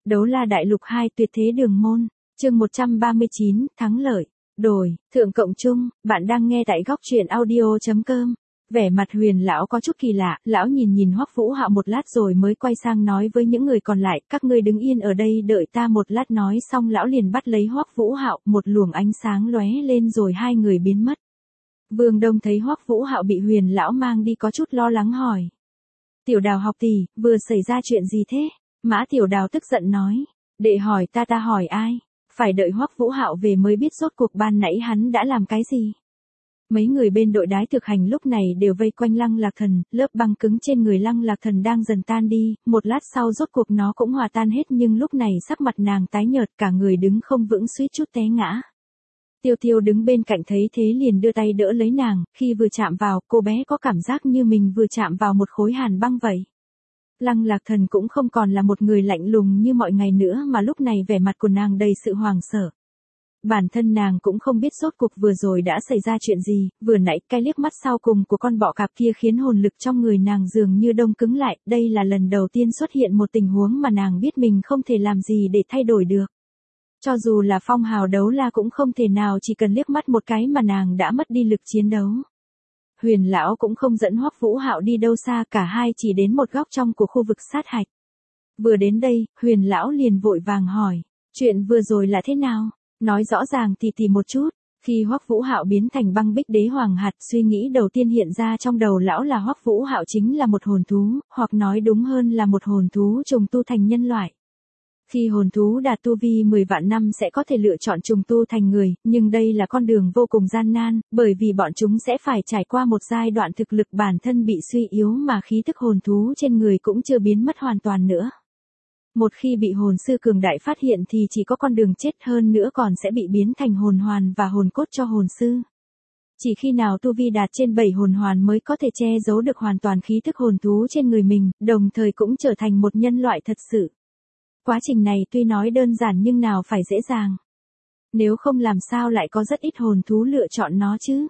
Đấu la đại lục 2 tuyệt thế đường môn, chương 139, thắng lợi, đổi, thượng cộng trung, bạn đang nghe tại góc truyện audio.com. Vẻ mặt Huyền lão có chút kỳ lạ, lão nhìn Hoắc Vũ Hạo một lát rồi mới quay sang nói với những người còn lại, các ngươi đứng yên ở đây đợi ta một lát, nói xong lão liền bắt lấy Hoắc Vũ Hạo, một luồng ánh sáng lóe lên rồi hai người biến mất. Vương Đông thấy Hoắc Vũ Hạo bị Huyền lão mang đi có chút lo lắng hỏi. Tiểu Đào học tỷ, vừa xảy ra chuyện gì thế? Mã Tiểu Đào tức giận nói, đệ hỏi ta hỏi ai? Phải đợi Hoắc Vũ Hạo về mới biết rốt cuộc ban nãy hắn đã làm cái gì. Mấy người bên đội đái thực hành lúc này đều vây quanh Lăng Lạc Thần, lớp băng cứng trên người Lăng Lạc Thần đang dần tan đi, một lát sau rốt cuộc nó cũng hòa tan hết, nhưng lúc này sắc mặt nàng tái nhợt, cả người đứng không vững suýt chút té ngã. Tiêu Tiêu đứng bên cạnh thấy thế liền đưa tay đỡ lấy nàng, khi vừa chạm vào, cô bé có cảm giác như mình vừa chạm vào một khối hàn băng vậy. Lăng Lạc Thần cũng không còn là một người lạnh lùng như mọi ngày nữa mà lúc này vẻ mặt của nàng đầy sự hoảng sợ. Bản thân nàng cũng không biết rốt cuộc vừa rồi đã xảy ra chuyện gì, vừa nãy cái liếc mắt sau cùng của con bọ cạp kia khiến hồn lực trong người nàng dường như đông cứng lại, đây là lần đầu tiên xuất hiện một tình huống mà nàng biết mình không thể làm gì để thay đổi được. Cho dù là phong hào đấu la cũng không thể nào chỉ cần liếc mắt một cái mà nàng đã mất đi lực chiến đấu. Huyền lão cũng không dẫn Hoắc Vũ Hạo đi đâu xa, cả hai chỉ đến một góc trong của khu vực sát hạch. Vừa đến đây, Huyền lão liền vội vàng hỏi, chuyện vừa rồi là thế nào? Nói rõ ràng thì một chút. Khi Hoắc Vũ Hạo biến thành băng bích đế hoàng hạt, suy nghĩ đầu tiên hiện ra trong đầu lão là Hoắc Vũ Hạo chính là một hồn thú, hoặc nói đúng hơn là một hồn thú trùng tu thành nhân loại. Khi hồn thú đạt tu vi 10 vạn năm sẽ có thể lựa chọn trùng tu thành người, nhưng đây là con đường vô cùng gian nan, bởi vì bọn chúng sẽ phải trải qua một giai đoạn thực lực bản thân bị suy yếu mà khí thức hồn thú trên người cũng chưa biến mất hoàn toàn nữa. Một khi bị hồn sư cường đại phát hiện thì chỉ có con đường chết, hơn nữa còn sẽ bị biến thành hồn hoàn và hồn cốt cho hồn sư. Chỉ khi nào tu vi đạt trên 7 hồn hoàn mới có thể che giấu được hoàn toàn khí thức hồn thú trên người mình, đồng thời cũng trở thành một nhân loại thật sự. Quá trình này tuy nói đơn giản nhưng nào phải dễ dàng. Nếu không làm sao lại có rất ít hồn thú lựa chọn nó chứ.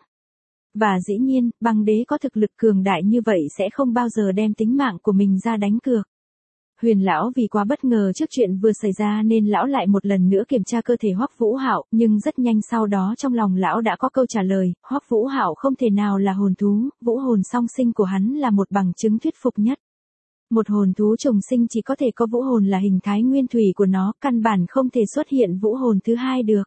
Và dĩ nhiên, băng đế có thực lực cường đại như vậy sẽ không bao giờ đem tính mạng của mình ra đánh cược. Huyền lão vì quá bất ngờ trước chuyện vừa xảy ra nên lão lại một lần nữa kiểm tra cơ thể Hoắc Vũ Hạo, nhưng rất nhanh sau đó trong lòng lão đã có câu trả lời, Hoắc Vũ Hạo không thể nào là hồn thú, vũ hồn song sinh của hắn là một bằng chứng thuyết phục nhất. Một hồn thú trùng sinh chỉ có thể có vũ hồn là hình thái nguyên thủy của nó, căn bản không thể xuất hiện vũ hồn thứ hai được.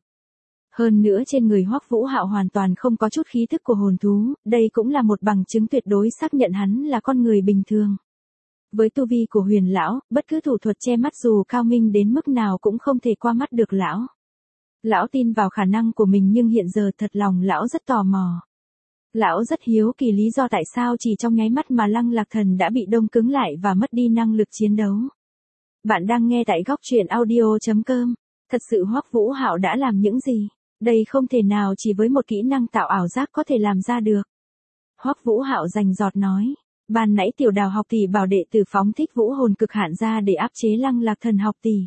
Hơn nữa trên người Hoắc Vũ Hạo hoàn toàn không có chút khí thức của hồn thú, đây cũng là một bằng chứng tuyệt đối xác nhận hắn là con người bình thường. Với tu vi của Huyền lão, bất cứ thủ thuật che mắt dù cao minh đến mức nào cũng không thể qua mắt được lão. Lão tin vào khả năng của mình nhưng hiện giờ thật lòng lão rất tò mò. Lão rất hiếu kỳ lý do tại sao chỉ trong nháy mắt mà Lăng Lạc Thần đã bị đông cứng lại và mất đi năng lực chiến đấu. Bạn đang nghe tại góc truyện audio.com. Thật sự Hoắc Vũ Hạo đã làm những gì? Đây không thể nào chỉ với một kỹ năng tạo ảo giác có thể làm ra được. Hoắc Vũ Hạo rành rọt nói. Ban nãy Tiểu Đào học tỷ bảo đệ tử phóng thích vũ hồn cực hạn ra để áp chế Lăng Lạc Thần học tỷ.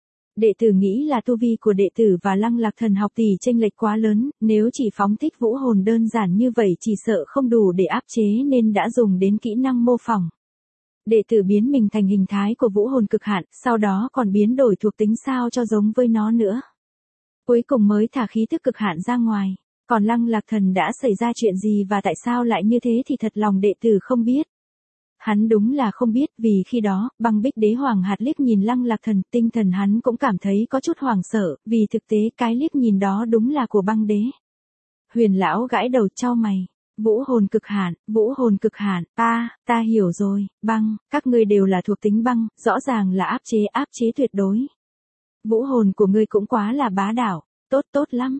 Đệ tử nghĩ là tu vi của đệ tử và Lăng Lạc Thần học tỷ chênh lệch quá lớn, nếu chỉ phóng thích vũ hồn đơn giản như vậy chỉ sợ không đủ để áp chế nên đã dùng đến kỹ năng mô phỏng. Đệ tử biến mình thành hình thái của vũ hồn cực hạn, sau đó còn biến đổi thuộc tính sao cho giống với nó nữa. Cuối cùng mới thả khí thức cực hạn ra ngoài. Còn Lăng Lạc Thần đã xảy ra chuyện gì và tại sao lại như thế thì thật lòng đệ tử không biết. Hắn đúng là không biết, vì khi đó, băng bích đế hoàng hạt liếc nhìn Lăng Lạc Thần, tinh thần hắn cũng cảm thấy có chút hoảng sợ, vì thực tế cái liếc nhìn đó đúng là của băng đế. Huyền lão gãi đầu chau mày, vũ hồn cực hạn, ta hiểu rồi, băng, các ngươi đều là thuộc tính băng, rõ ràng là áp chế tuyệt đối. Vũ hồn của ngươi cũng quá là bá đạo, tốt lắm,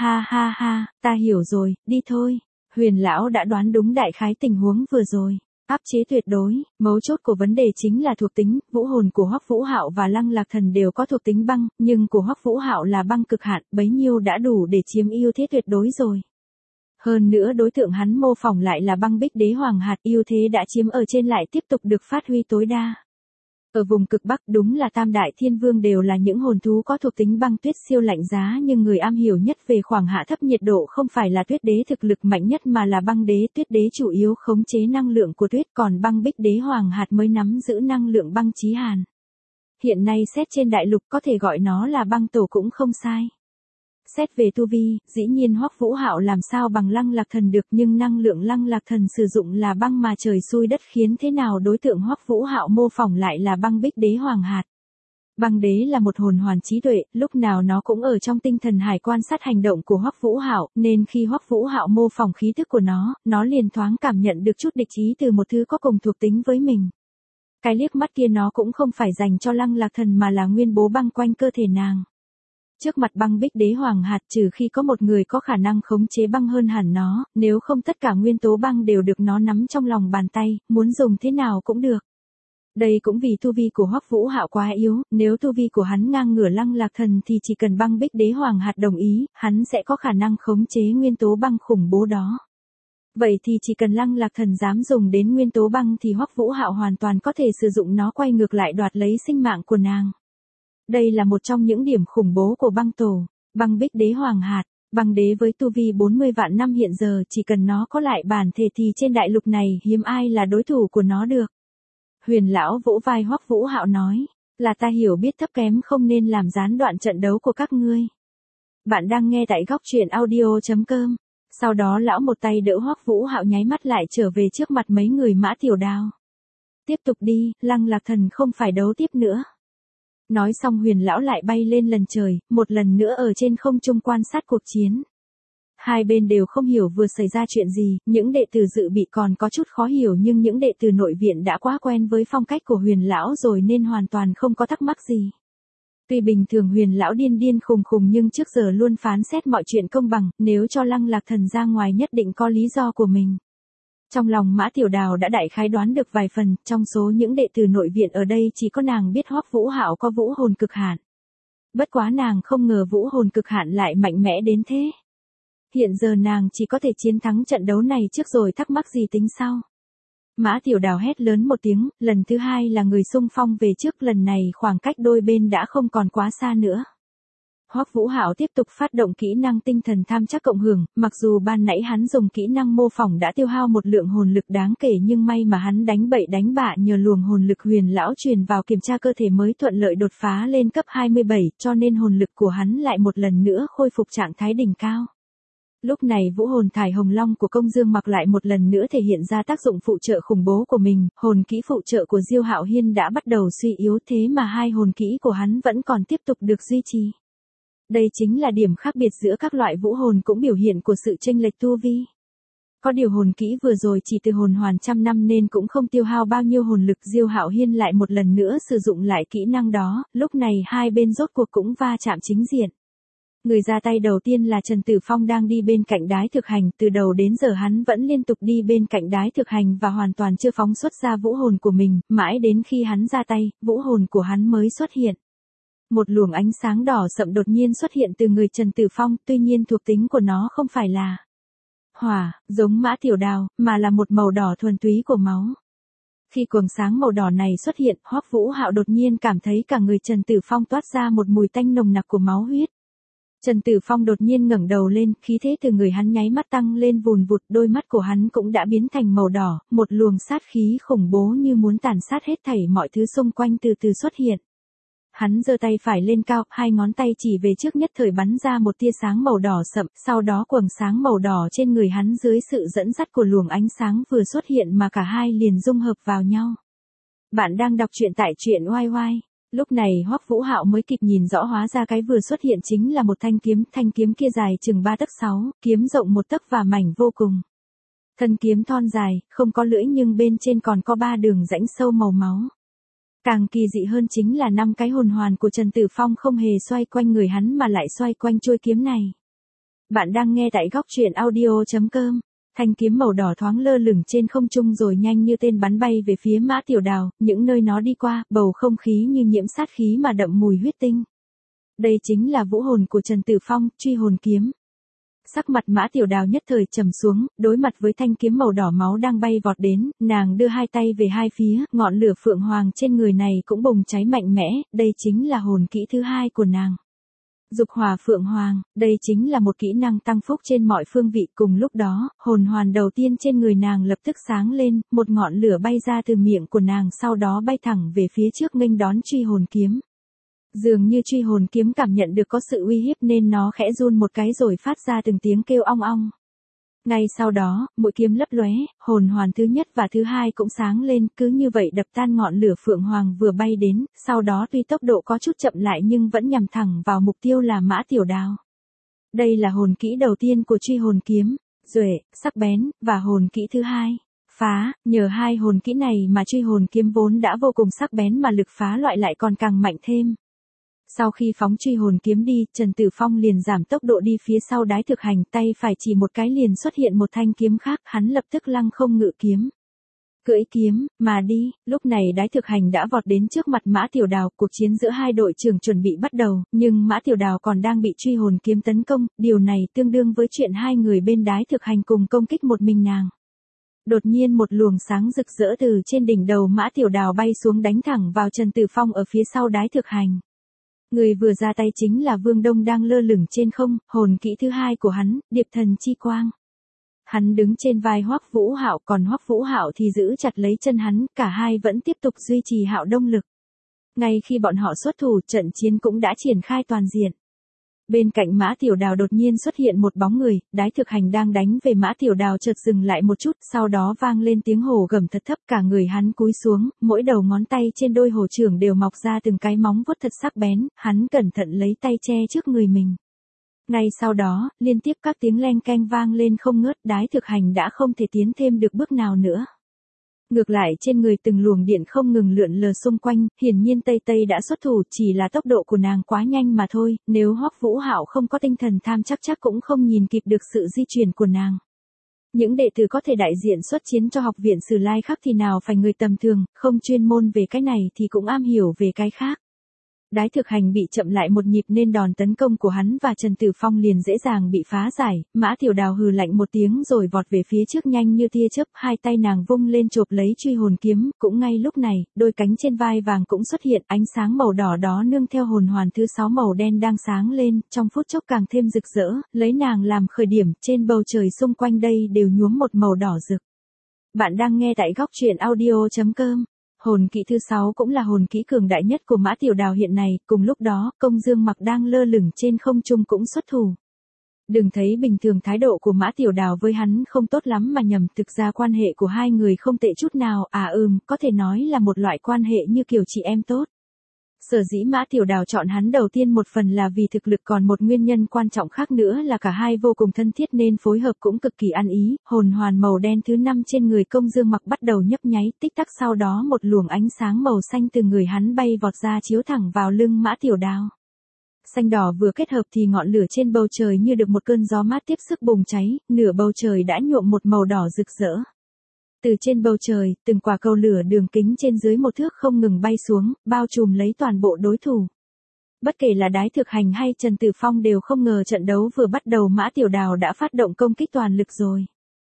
ha, ta hiểu rồi, đi thôi. Huyền lão đã đoán đúng đại khái tình huống vừa rồi. Áp chế tuyệt đối, mấu chốt của vấn đề chính là thuộc tính, vũ hồn của Hoắc Vũ Hạo và Lăng Lạc Thần đều có thuộc tính băng, nhưng của Hoắc Vũ Hạo là băng cực hạn, bấy nhiêu đã đủ để chiếm ưu thế tuyệt đối rồi. Hơn nữa đối tượng hắn mô phỏng lại là băng bích đế hoàng hạt, ưu thế đã chiếm ở trên lại tiếp tục được phát huy tối đa. Ở vùng cực Bắc đúng là Tam Đại Thiên Vương đều là những hồn thú có thuộc tính băng tuyết siêu lạnh giá, nhưng người am hiểu nhất về khoảng hạ thấp nhiệt độ không phải là tuyết đế thực lực mạnh nhất mà là băng đế. Tuyết đế chủ yếu khống chế năng lượng của tuyết, còn băng bích đế hoàng hạt mới nắm giữ năng lượng băng chí hàn. Hiện nay xét trên đại lục có thể gọi nó là băng tổ cũng không sai. Xét về tu vi, dĩ nhiên Hoắc Vũ Hạo làm sao bằng Lăng Lạc Thần được, nhưng năng lượng Lăng Lạc Thần sử dụng là băng mà trời xui đất khiến, thế nào đối tượng Hoắc Vũ Hạo mô phỏng lại là băng Bích Đế Hoàng hạt. Băng đế là một hồn hoàn trí tuệ, lúc nào nó cũng ở trong tinh thần hải quan sát hành động của Hoắc Vũ Hạo, nên khi Hoắc Vũ Hạo mô phỏng khí thức của nó liền thoáng cảm nhận được chút địch ý từ một thứ có cùng thuộc tính với mình. Cái liếc mắt kia nó cũng không phải dành cho Lăng Lạc Thần mà là nguyên bố băng quanh cơ thể nàng. Trước mặt băng Bích Đế Hoàng hạt, trừ khi có một người có khả năng khống chế băng hơn hẳn nó, nếu không tất cả nguyên tố băng đều được nó nắm trong lòng bàn tay, muốn dùng thế nào cũng được. Đây cũng vì tu vi của Hoắc Vũ Hạo quá yếu, nếu tu vi của hắn ngang ngửa Lăng Lạc Thần thì chỉ cần băng Bích Đế Hoàng hạt đồng ý, hắn sẽ có khả năng khống chế nguyên tố băng khủng bố đó. Vậy thì chỉ cần Lăng Lạc Thần dám dùng đến nguyên tố băng thì Hoắc Vũ Hạo hoàn toàn có thể sử dụng nó quay ngược lại đoạt lấy sinh mạng của nàng. Đây là một trong những điểm khủng bố của băng tổ, băng Bích Đế Hoàng hạt. Băng đế với tu vi 40 vạn năm hiện giờ, chỉ cần nó có lại bản thể thì trên đại lục này hiếm ai là đối thủ của nó được. Huyền lão vỗ vai Hoắc Vũ Hạo nói, là ta hiểu biết thấp kém không nên làm gián đoạn trận đấu của các ngươi. Bạn đang nghe tại góc truyện audio.com. Sau đó lão một tay đỡ Hoắc Vũ Hạo nháy mắt lại trở về trước mặt mấy người Mã Tiểu Đào. Tiếp tục đi, Lăng Lạc Thần không phải đấu tiếp nữa. Nói xong Huyền lão lại bay lên lần trời, một lần nữa ở trên không trung quan sát cuộc chiến. Hai bên đều không hiểu vừa xảy ra chuyện gì, những đệ tử dự bị còn có chút khó hiểu, nhưng những đệ tử nội viện đã quá quen với phong cách của Huyền lão rồi nên hoàn toàn không có thắc mắc gì. Tuy bình thường Huyền lão điên khùng nhưng trước giờ luôn phán xét mọi chuyện công bằng, nếu cho Lăng Lạc Thần ra ngoài nhất định có lý do của mình. Trong lòng Mã Tiểu Đào đã đại khái đoán được vài phần, trong số những đệ tử nội viện ở đây chỉ có nàng biết Hoắc Vũ Hạo có vũ hồn cực hạn. Bất quá nàng không ngờ vũ hồn cực hạn lại mạnh mẽ đến thế. Hiện giờ nàng chỉ có thể chiến thắng trận đấu này trước rồi thắc mắc gì tính sau. Mã Tiểu Đào hét lớn một tiếng, lần thứ hai là người xung phong về trước, lần này khoảng cách đôi bên đã không còn quá xa nữa. Hoắc Vũ Hạo tiếp tục phát động kỹ năng tinh thần tham chắc cộng hưởng, mặc dù ban nãy hắn dùng kỹ năng mô phỏng đã tiêu hao một lượng hồn lực đáng kể, nhưng may mà hắn đánh bậy đánh bạ nhờ luồng hồn lực Huyền lão truyền vào kiểm tra cơ thể mới thuận lợi đột phá lên cấp 27, cho nên hồn lực của hắn lại một lần nữa khôi phục trạng thái đỉnh cao. Lúc này vũ hồn thải hồng long của Công Dương Mặc lại một lần nữa thể hiện ra tác dụng phụ trợ khủng bố của mình, hồn kỹ phụ trợ của Diêu Hạo Hiên đã bắt đầu suy yếu, thế mà hai hồn kỹ của hắn vẫn còn tiếp tục được duy trì. Đây chính là điểm khác biệt giữa các loại vũ hồn, cũng biểu hiện của sự chênh lệch tu vi. Có điều hồn kỹ vừa rồi chỉ từ hồn hoàn trăm năm nên cũng không tiêu hao bao nhiêu hồn lực. Diêu Hạo Hiên lại một lần nữa sử dụng lại kỹ năng đó, lúc này hai bên rốt cuộc cũng va chạm chính diện. Người ra tay đầu tiên là Trần Tử Phong đang đi bên cạnh Đái Thực Hành, từ đầu đến giờ hắn vẫn liên tục đi bên cạnh Đái Thực Hành và hoàn toàn chưa phóng xuất ra vũ hồn của mình, mãi đến khi hắn ra tay, vũ hồn của hắn mới xuất hiện. Một luồng ánh sáng đỏ sậm đột nhiên xuất hiện từ người Trần Tử Phong, tuy nhiên thuộc tính của nó không phải là hỏa, giống Mã Tiểu Đào, mà là một màu đỏ thuần túy của máu. Khi quầng sáng màu đỏ này xuất hiện, Hoắc Vũ Hạo đột nhiên cảm thấy cả người Trần Tử Phong toát ra một mùi tanh nồng nặc của máu huyết. Trần Tử Phong đột nhiên ngẩng đầu lên, khí thế từ người hắn nháy mắt tăng lên vùn vụt, đôi mắt của hắn cũng đã biến thành màu đỏ, một luồng sát khí khủng bố như muốn tàn sát hết thảy mọi thứ xung quanh từ từ xuất hiện. Hắn giơ tay phải lên cao, hai ngón tay chỉ về trước, nhất thời bắn ra một tia sáng màu đỏ sậm, sau đó quầng sáng màu đỏ trên người hắn dưới sự dẫn dắt của luồng ánh sáng vừa xuất hiện mà cả hai liền dung hợp vào nhau. Bạn đang đọc truyện tại truyện oai oai. Lúc này Hoắc Vũ Hạo mới kịp nhìn rõ, hóa ra cái vừa xuất hiện chính là một thanh kiếm kia dài chừng 3 tấc 6, kiếm rộng 1 tấc và mảnh vô cùng. Thân kiếm thon dài, không có lưỡi nhưng bên trên còn có 3 đường rãnh sâu màu máu. Càng kỳ dị hơn chính là 5 cái hồn hoàn của Trần Tử Phong không hề xoay quanh người hắn mà lại xoay quanh chuôi kiếm này. Bạn đang nghe tại góc truyện audio.com. Thanh kiếm màu đỏ thoáng lơ lửng trên không trung rồi nhanh như tên bắn bay về phía Mã Tiểu Đào, những nơi nó đi qua, bầu không khí như nhiễm sát khí mà đậm mùi huyết tinh. Đây chính là vũ hồn của Trần Tử Phong, truy hồn kiếm. Sắc mặt Mã Tiểu Đào nhất thời trầm xuống, đối mặt với thanh kiếm màu đỏ máu đang bay vọt đến, nàng đưa hai tay về hai phía, ngọn lửa phượng hoàng trên người này cũng bùng cháy mạnh mẽ, đây chính là hồn kỹ thứ hai của nàng. Dục hỏa phượng hoàng, đây chính là một kỹ năng tăng phúc trên mọi phương vị. Cùng lúc đó, hồn hoàn đầu tiên trên người nàng lập tức sáng lên, một ngọn lửa bay ra từ miệng của nàng sau đó bay thẳng về phía trước nghênh đón truy hồn kiếm. Dường như truy hồn kiếm cảm nhận được có sự uy hiếp nên nó khẽ run một cái rồi phát ra từng tiếng kêu ong ong. Ngay sau đó, mũi kiếm lấp lóe, hồn hoàn thứ nhất và thứ hai cũng sáng lên, cứ như vậy đập tan ngọn lửa phượng hoàng vừa bay đến, sau đó tuy tốc độ có chút chậm lại nhưng vẫn nhằm thẳng vào mục tiêu là Mã Tiểu Đào. Đây là hồn kỹ đầu tiên của truy hồn kiếm, duệ, sắc bén, và hồn kỹ thứ hai, phá. Nhờ hai hồn kỹ này mà truy hồn kiếm vốn đã vô cùng sắc bén mà lực phá loại lại còn càng mạnh thêm. Sau khi phóng truy hồn kiếm đi, Trần Tử Phong liền giảm tốc độ đi phía sau Đái Thực Hành, tay phải chỉ một cái liền xuất hiện một thanh kiếm khác, hắn lập tức lăng không ngự kiếm. Cưỡi kiếm, mà đi. Lúc này Đái Thực Hành đã vọt đến trước mặt Mã Tiểu Đào, cuộc chiến giữa hai đội trưởng chuẩn bị bắt đầu, nhưng Mã Tiểu Đào còn đang bị truy hồn kiếm tấn công, điều này tương đương với chuyện hai người bên Đái Thực Hành cùng công kích một mình nàng. Đột nhiên một luồng sáng rực rỡ từ trên đỉnh đầu Mã Tiểu Đào bay xuống đánh thẳng vào Trần Tử Phong ở phía sau Đái Thực Hành. Người vừa ra tay chính là Vương Đông đang lơ lửng trên không, hồn kỹ thứ hai của hắn, Điệp Thần Chi Quang. Hắn đứng trên vai Hoắc Vũ Hạo, còn Hoắc Vũ Hạo thì giữ chặt lấy chân hắn, cả hai vẫn tiếp tục duy trì Hạo Đông lực. Ngay khi bọn họ xuất thủ, trận chiến cũng đã triển khai toàn diện. Bên cạnh Mã Tiểu Đào đột nhiên xuất hiện một bóng người, Đái Thực Hành đang đánh về Mã Tiểu Đào chợt dừng lại một chút, sau đó vang lên tiếng hổ gầm thật thấp, cả người hắn cúi xuống, mỗi đầu ngón tay trên đôi hổ trưởng đều mọc ra từng cái móng vuốt thật sắc bén, hắn cẩn thận lấy tay che trước người mình. Ngay sau đó, liên tiếp các tiếng leng keng vang lên không ngớt, Đái Thực Hành đã không thể tiến thêm được bước nào nữa. Ngược lại trên người từng luồng điện không ngừng lượn lờ xung quanh, hiển nhiên Tây Tây đã xuất thủ, chỉ là tốc độ của nàng quá nhanh mà thôi, nếu Hoắc Vũ Hạo không có tinh thần tham chắc cũng không nhìn kịp được sự di chuyển của nàng. Những đệ tử có thể đại diện xuất chiến cho học viện Sử Lai Khắc thì nào phải người tầm thường, không chuyên môn về cái này thì cũng am hiểu về cái khác. Đái Thực Hành bị chậm lại một nhịp nên đòn tấn công của hắn và Trần Tử Phong liền dễ dàng bị phá giải, Mã Tiểu Đào hừ lạnh một tiếng rồi vọt về phía trước nhanh như tia chớp, hai tay nàng vung lên chộp lấy truy hồn kiếm, cũng ngay lúc này, đôi cánh trên vai vàng cũng xuất hiện, ánh sáng màu đỏ đó nương theo hồn hoàn thứ 6 màu đen đang sáng lên, trong phút chốc càng thêm rực rỡ, lấy nàng làm khởi điểm, trên bầu trời xung quanh đây đều nhuốm một màu đỏ rực. Bạn đang nghe tại góc truyện audio.com. Hồn kỹ thứ 6 cũng là hồn kỹ cường đại nhất của Mã Tiểu Đào hiện nay, cùng lúc đó, Công Dương Mặc đang lơ lửng trên không trung cũng xuất thủ. Đừng thấy bình thường thái độ của Mã Tiểu Đào với hắn không tốt lắm mà nhầm, thực ra quan hệ của hai người không tệ chút nào, có thể nói là một loại quan hệ như kiểu chị em tốt. Sở dĩ Mã Tiểu Đào chọn hắn đầu tiên một phần là vì thực lực, còn một nguyên nhân quan trọng khác nữa là cả hai vô cùng thân thiết nên phối hợp cũng cực kỳ ăn ý. Hồn hoàn màu đen thứ 5 trên người Công Dương Mặc bắt đầu nhấp nháy, tích tắc sau đó một luồng ánh sáng màu xanh từ người hắn bay vọt ra chiếu thẳng vào lưng Mã Tiểu Đào. Xanh đỏ vừa kết hợp thì ngọn lửa trên bầu trời như được một cơn gió mát tiếp sức bùng cháy, nửa bầu trời đã nhuộm một màu đỏ rực rỡ. Từ trên bầu trời, từng quả cầu lửa đường kính trên dưới 1 thước không ngừng bay xuống, bao trùm lấy toàn bộ đối thủ. Bất kể là Đái Thực Hành hay Trần Tử Phong đều không ngờ trận đấu vừa bắt đầu Mã Tiểu Đào đã phát động công kích toàn lực rồi.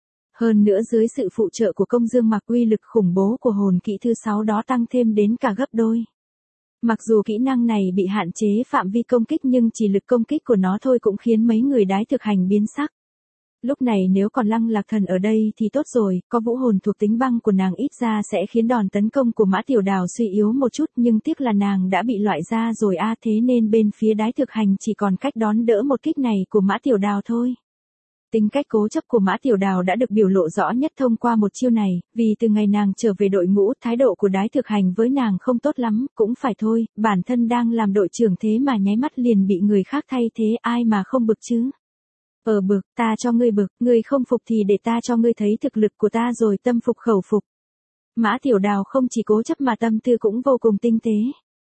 Hơn nữa dưới sự phụ trợ của Công Dương Mặc, uy lực khủng bố của hồn kỹ thứ 6 đó tăng thêm đến cả gấp đôi. Mặc dù kỹ năng này bị hạn chế phạm vi công kích nhưng chỉ lực công kích của nó thôi cũng khiến mấy người Đái Thực Hành biến sắc. Lúc này nếu còn Lăng Lạc Thần ở đây thì tốt rồi, có vũ hồn thuộc tính băng của nàng ít ra sẽ khiến đòn tấn công của Mã Tiểu Đào suy yếu một chút, nhưng tiếc là nàng đã bị loại ra rồi thế nên bên phía Đái Thực Hành chỉ còn cách đón đỡ một kích này của Mã Tiểu Đào thôi. Tính cách cố chấp của Mã Tiểu Đào đã được biểu lộ rõ nhất thông qua một chiêu này, vì từ ngày nàng trở về đội ngũ, thái độ của Đái Thực Hành với nàng không tốt lắm, cũng phải thôi, bản thân đang làm đội trưởng thế mà nháy mắt liền bị người khác thay thế, ai mà không bực chứ. Bực, ta cho ngươi bực, ngươi không phục thì để ta cho ngươi thấy thực lực của ta rồi tâm phục khẩu phục. Mã Tiểu Đào không chỉ cố chấp mà tâm tư cũng vô cùng tinh tế.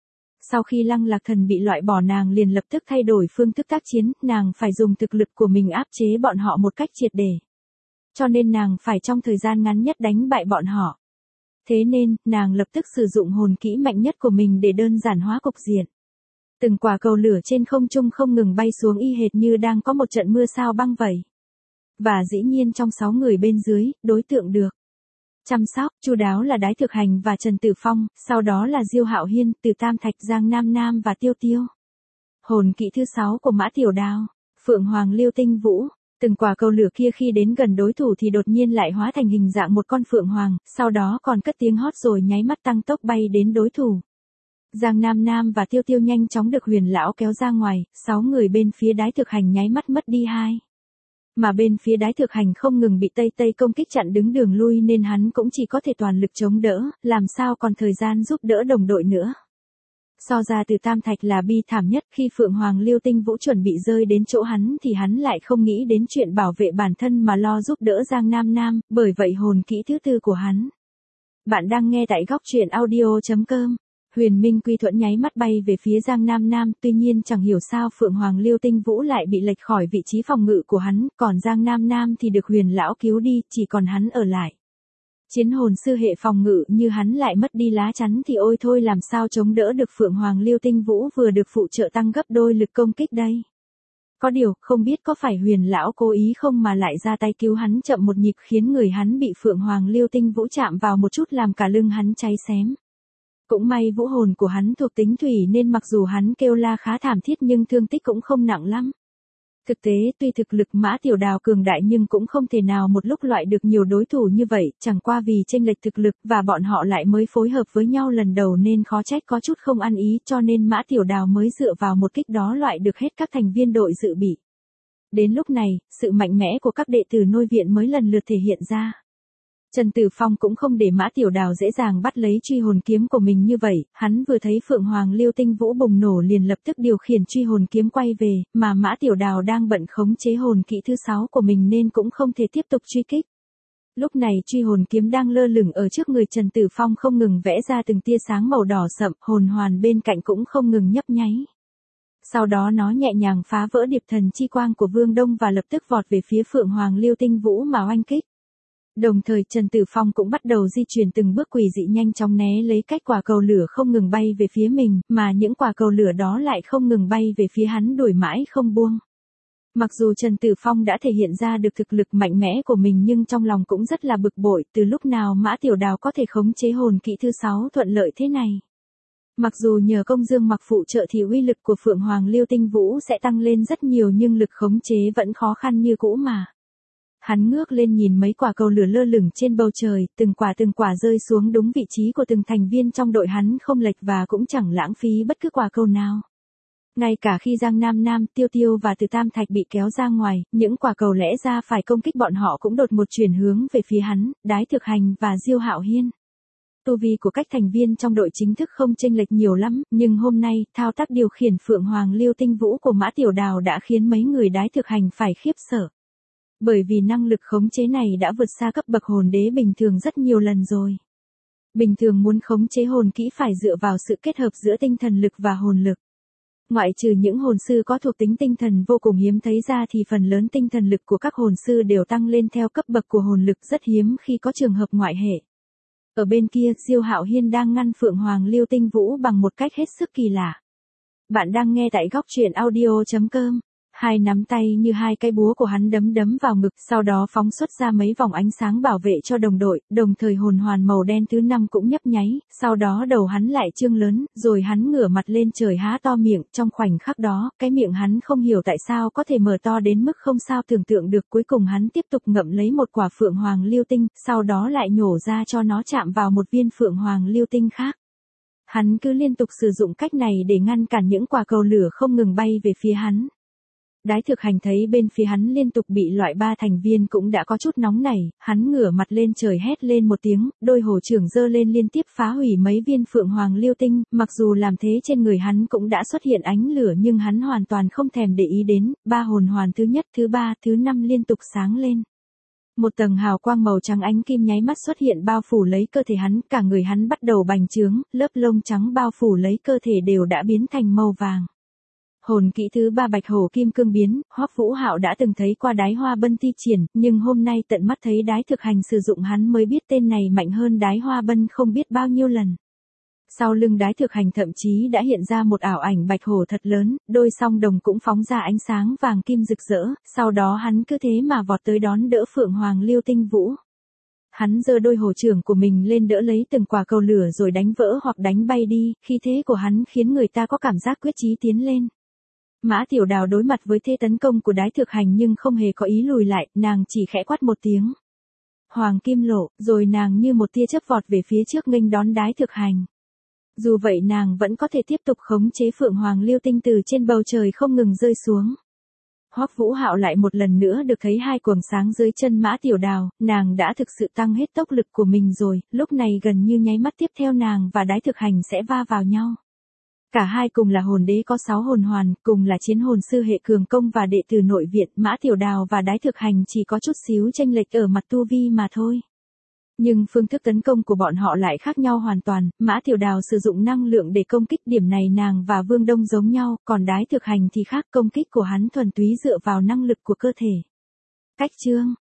Sau khi Lăng Lạc Thần bị loại bỏ nàng liền lập tức thay đổi phương thức tác chiến, nàng phải dùng thực lực của mình áp chế bọn họ một cách triệt để. Cho nên nàng phải trong thời gian ngắn nhất đánh bại bọn họ. Thế nên, nàng lập tức sử dụng hồn kỹ mạnh nhất của mình để đơn giản hóa cục diện. Từng quả cầu lửa trên không trung không ngừng bay xuống y hệt như đang có một trận mưa sao băng vậy. Và dĩ nhiên trong 6 người bên dưới, đối tượng được chăm sóc, chu đáo là Đái Thực Hành và Trần Tử Phong, sau đó là Diêu Hạo Hiên, Từ Tam Thạch, Giang Nam Nam và Tiêu Tiêu. Hồn kỹ thứ 6 của Mã Tiểu Đào, Phượng Hoàng Liêu Tinh Vũ. Từng quả cầu lửa kia khi đến gần đối thủ thì đột nhiên lại hóa thành hình dạng một con phượng hoàng, sau đó còn cất tiếng hót rồi nháy mắt tăng tốc bay đến đối thủ. Giang Nam Nam và Tiêu Tiêu nhanh chóng được Huyền lão kéo ra ngoài, 6 người bên phía Đái Thực Hành nháy mắt mất đi 2. Mà bên phía Đái Thực Hành không ngừng bị Tây Tây công kích chặn đứng đường lui nên hắn cũng chỉ có thể toàn lực chống đỡ, làm sao còn thời gian giúp đỡ đồng đội nữa. So ra Từ Tam Thạch là bi thảm nhất, khi Phượng Hoàng Liêu Tinh Vũ chuẩn bị rơi đến chỗ hắn thì hắn lại không nghĩ đến chuyện bảo vệ bản thân mà lo giúp đỡ Giang Nam Nam, bởi vậy hồn kỹ thứ 4 của hắn. Bạn đang nghe tại góc truyện audio.com. Huyền Minh Quy Thuẫn nháy mắt bay về phía Giang Nam Nam, tuy nhiên chẳng hiểu sao Phượng Hoàng Liêu Tinh Vũ lại bị lệch khỏi vị trí phòng ngự của hắn, còn Giang Nam Nam thì được Huyền lão cứu đi, chỉ còn hắn ở lại. Chiến hồn sư hệ phòng ngự như hắn lại mất đi lá chắn thì ôi thôi làm sao chống đỡ được Phượng Hoàng Liêu Tinh Vũ vừa được phụ trợ tăng gấp đôi lực công kích đây. Có điều, không biết có phải Huyền lão cố ý không mà lại ra tay cứu hắn chậm một nhịp khiến người hắn bị Phượng Hoàng Liêu Tinh Vũ chạm vào một chút làm cả lưng hắn cháy xém. Cũng may vũ hồn của hắn thuộc tính thủy nên mặc dù hắn kêu la khá thảm thiết nhưng thương tích cũng không nặng lắm. Thực tế, tuy thực lực Mã Tiểu Đào cường đại nhưng cũng không thể nào một lúc loại được nhiều đối thủ như vậy, chẳng qua vì chênh lệch thực lực và bọn họ lại mới phối hợp với nhau lần đầu nên khó trách có chút không ăn ý cho nên Mã Tiểu Đào mới dựa vào một kích đó loại được hết các thành viên đội dự bị. Đến lúc này, sự mạnh mẽ của các đệ tử nôi viện mới lần lượt thể hiện ra. Trần Tử Phong cũng không để Mã Tiểu Đào dễ dàng bắt lấy truy hồn kiếm của mình như vậy, hắn vừa thấy Phượng Hoàng Liêu Tinh Vũ bùng nổ liền lập tức điều khiển truy hồn kiếm quay về, mà Mã Tiểu Đào đang bận khống chế hồn kỹ thứ 6 của mình nên cũng không thể tiếp tục truy kích. Lúc này truy hồn kiếm đang lơ lửng ở trước người Trần Tử Phong không ngừng vẽ ra từng tia sáng màu đỏ sậm, hồn hoàn bên cạnh cũng không ngừng nhấp nháy. Sau đó nó nhẹ nhàng phá vỡ điệp thần chi quang của Vương Đông và lập tức vọt về phía Phượng Hoàng Liêu Tinh Vũ mà oanh kích. Đồng thời Trần Tử Phong cũng bắt đầu di chuyển từng bước quỷ dị nhanh chóng né lấy cách quả cầu lửa không ngừng bay về phía mình, mà những quả cầu lửa đó lại không ngừng bay về phía hắn đuổi mãi không buông. Mặc dù Trần Tử Phong đã thể hiện ra được thực lực mạnh mẽ của mình nhưng trong lòng cũng rất là bực bội, từ lúc nào Mã Tiểu Đào có thể khống chế hồn kỹ thứ 6 thuận lợi thế này. Mặc dù nhờ công dương mặc phụ trợ thì uy lực của Phượng Hoàng Liêu Tinh Vũ sẽ tăng lên rất nhiều nhưng lực khống chế vẫn khó khăn như cũ mà. Hắn ngước lên nhìn mấy quả cầu lửa lơ lửng trên bầu trời, từng quả rơi xuống đúng vị trí của từng thành viên trong đội hắn không lệch và cũng chẳng lãng phí bất cứ quả cầu nào. Ngay cả khi Giang Nam Nam, Tiêu Tiêu và Từ Tam Thạch bị kéo ra ngoài, những quả cầu lẽ ra phải công kích bọn họ cũng đột một chuyển hướng về phía hắn, Đái Thực Hành và Diêu Hạo Hiên. Tu vi của các thành viên trong đội chính thức không chênh lệch nhiều lắm, nhưng hôm nay, thao tác điều khiển Phượng Hoàng Liêu Tinh Vũ của Mã Tiểu Đào đã khiến mấy người Đái Thực Hành phải khiếp sợ. Bởi vì năng lực khống chế này đã vượt xa cấp bậc hồn đế bình thường rất nhiều lần rồi. Bình thường muốn khống chế hồn kỹ phải dựa vào sự kết hợp giữa tinh thần lực và hồn lực. Ngoại trừ những hồn sư có thuộc tính tinh thần vô cùng hiếm thấy ra thì phần lớn tinh thần lực của các hồn sư đều tăng lên theo cấp bậc của hồn lực rất hiếm khi có trường hợp ngoại hệ. Ở bên kia, Diêu Hạo Hiên đang ngăn Phượng Hoàng Liêu Tinh Vũ bằng một cách hết sức kỳ lạ. Bạn đang nghe tại góc truyện audio.com. Hai nắm tay như hai cái búa của hắn đấm vào ngực, sau đó phóng xuất ra mấy vòng ánh sáng bảo vệ cho đồng đội, đồng thời hồn hoàn màu đen thứ 5 cũng nhấp nháy, sau đó đầu hắn lại trương lớn, rồi hắn ngửa mặt lên trời há to miệng, trong khoảnh khắc đó, cái miệng hắn không hiểu tại sao có thể mở to đến mức không sao tưởng tượng được, cuối cùng hắn tiếp tục ngậm lấy một quả Phượng Hoàng Liêu Tinh, sau đó lại nhổ ra cho nó chạm vào một viên Phượng Hoàng Liêu Tinh khác. Hắn cứ liên tục sử dụng cách này để ngăn cản những quả cầu lửa không ngừng bay về phía hắn. Đái Thực Hành thấy bên phía hắn liên tục bị loại 3 thành viên cũng đã có chút nóng nảy, hắn ngửa mặt lên trời hét lên một tiếng, đôi hổ trưởng giơ lên liên tiếp phá hủy mấy viên Phượng Hoàng Liêu Tinh, mặc dù làm thế trên người hắn cũng đã xuất hiện ánh lửa nhưng hắn hoàn toàn không thèm để ý đến, 3 hồn hoàn thứ nhất, thứ 3, thứ 5 liên tục sáng lên. Một tầng hào quang màu trắng ánh kim nháy mắt xuất hiện bao phủ lấy cơ thể hắn, cả người hắn bắt đầu bành trướng, lớp lông trắng bao phủ lấy cơ thể đều đã biến thành màu vàng. Hồn kỹ thứ 3 Bạch Hổ Kim Cương biến, Hoắc Vũ Hạo đã từng thấy qua Đái Hoa Bân thi triển, nhưng hôm nay tận mắt thấy Đái Thực Hành sử dụng hắn mới biết tên này mạnh hơn Đái Hoa Bân không biết bao nhiêu lần. Sau lưng Đái Thực Hành thậm chí đã hiện ra một ảo ảnh bạch hổ thật lớn, đôi song đồng cũng phóng ra ánh sáng vàng kim rực rỡ, sau đó hắn cứ thế mà vọt tới đón đỡ Phượng Hoàng Liêu Tinh Vũ. Hắn giơ đôi hổ trưởng của mình lên đỡ lấy từng quả cầu lửa rồi đánh vỡ hoặc đánh bay đi, khí thế của hắn khiến người ta có cảm giác quyết chí tiến lên. Mã Tiểu Đào đối mặt với thế tấn công của Đái Thực Hành nhưng không hề có ý lùi lại, nàng chỉ khẽ quát một tiếng. Hoàng Kim Lộ, rồi nàng như một tia chớp vọt về phía trước nghênh đón Đái Thực Hành. Dù vậy nàng vẫn có thể tiếp tục khống chế Phượng Hoàng Liêu Tinh từ trên bầu trời không ngừng rơi xuống. Hoắc Vũ Hạo lại một lần nữa được thấy hai quầng sáng dưới chân Mã Tiểu Đào, nàng đã thực sự tăng hết tốc lực của mình rồi, lúc này gần như nháy mắt tiếp theo nàng và Đái Thực Hành sẽ va vào nhau. Cả hai cùng là hồn đế có 6 hồn hoàn, cùng là chiến hồn sư hệ cường công và đệ tử nội viện, Mã Tiểu Đào và Đái Thực Hành chỉ có chút xíu chênh lệch ở mặt tu vi mà thôi. Nhưng phương thức tấn công của bọn họ lại khác nhau hoàn toàn, Mã Tiểu Đào sử dụng năng lượng để công kích, điểm này nàng và Vương Đông giống nhau, còn Đái Thực Hành thì khác, công kích của hắn thuần túy dựa vào năng lực của cơ thể. Cách chương